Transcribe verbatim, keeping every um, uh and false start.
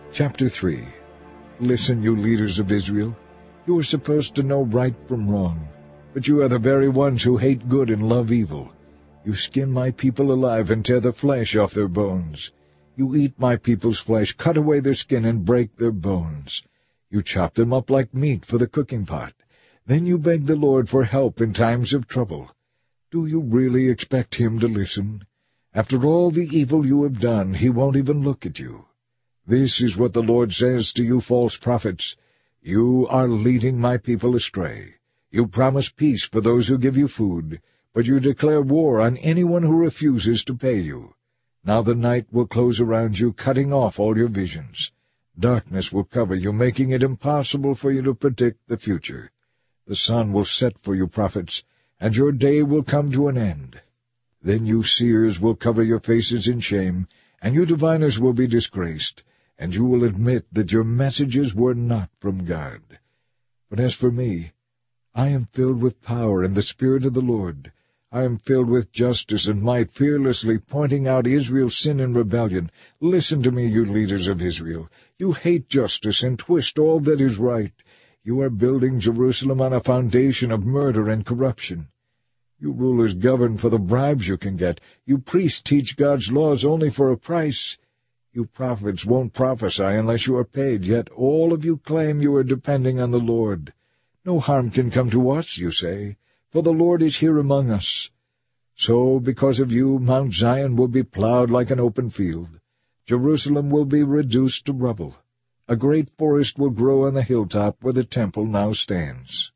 Chapter three. Listen, you leaders of Israel. You are supposed to know right from wrong, but you are the very ones who hate good and love evil. You skin my people alive and tear the flesh off their bones. You eat my people's flesh, cut away their skin, and break their bones. You chop them up like meat for the cooking pot. Then you beg the Lord for help in times of trouble. Do you really expect him to listen? After all the evil you have done, he won't even look at you. This is what the Lord says to you false prophets. You are leading my people astray. You promise peace for those who give you food, but you declare war on anyone who refuses to pay you. Now the night will close around you, cutting off all your visions. Darkness will cover you, making it impossible for you to predict the future. The sun will set for you prophets, and your day will come to an end. Then you seers will cover your faces in shame, and you diviners will be disgraced, and you will admit that your messages were not from God. But as for me, I am filled with power and the Spirit of the Lord. I am filled with justice and might, fearlessly pointing out Israel's sin and rebellion. Listen to me, you leaders of Israel. You hate justice and twist all that is right. You are building Jerusalem on a foundation of murder and corruption. You rulers govern for the bribes you can get. You priests teach God's laws only for a price. You prophets won't prophesy unless you are paid, yet all of you claim you are depending on the Lord. No harm can come to us, you say, for the Lord is here among us. So, because of you, Mount Zion will be plowed like an open field. Jerusalem will be reduced to rubble. A great forest will grow on the hilltop where the temple now stands.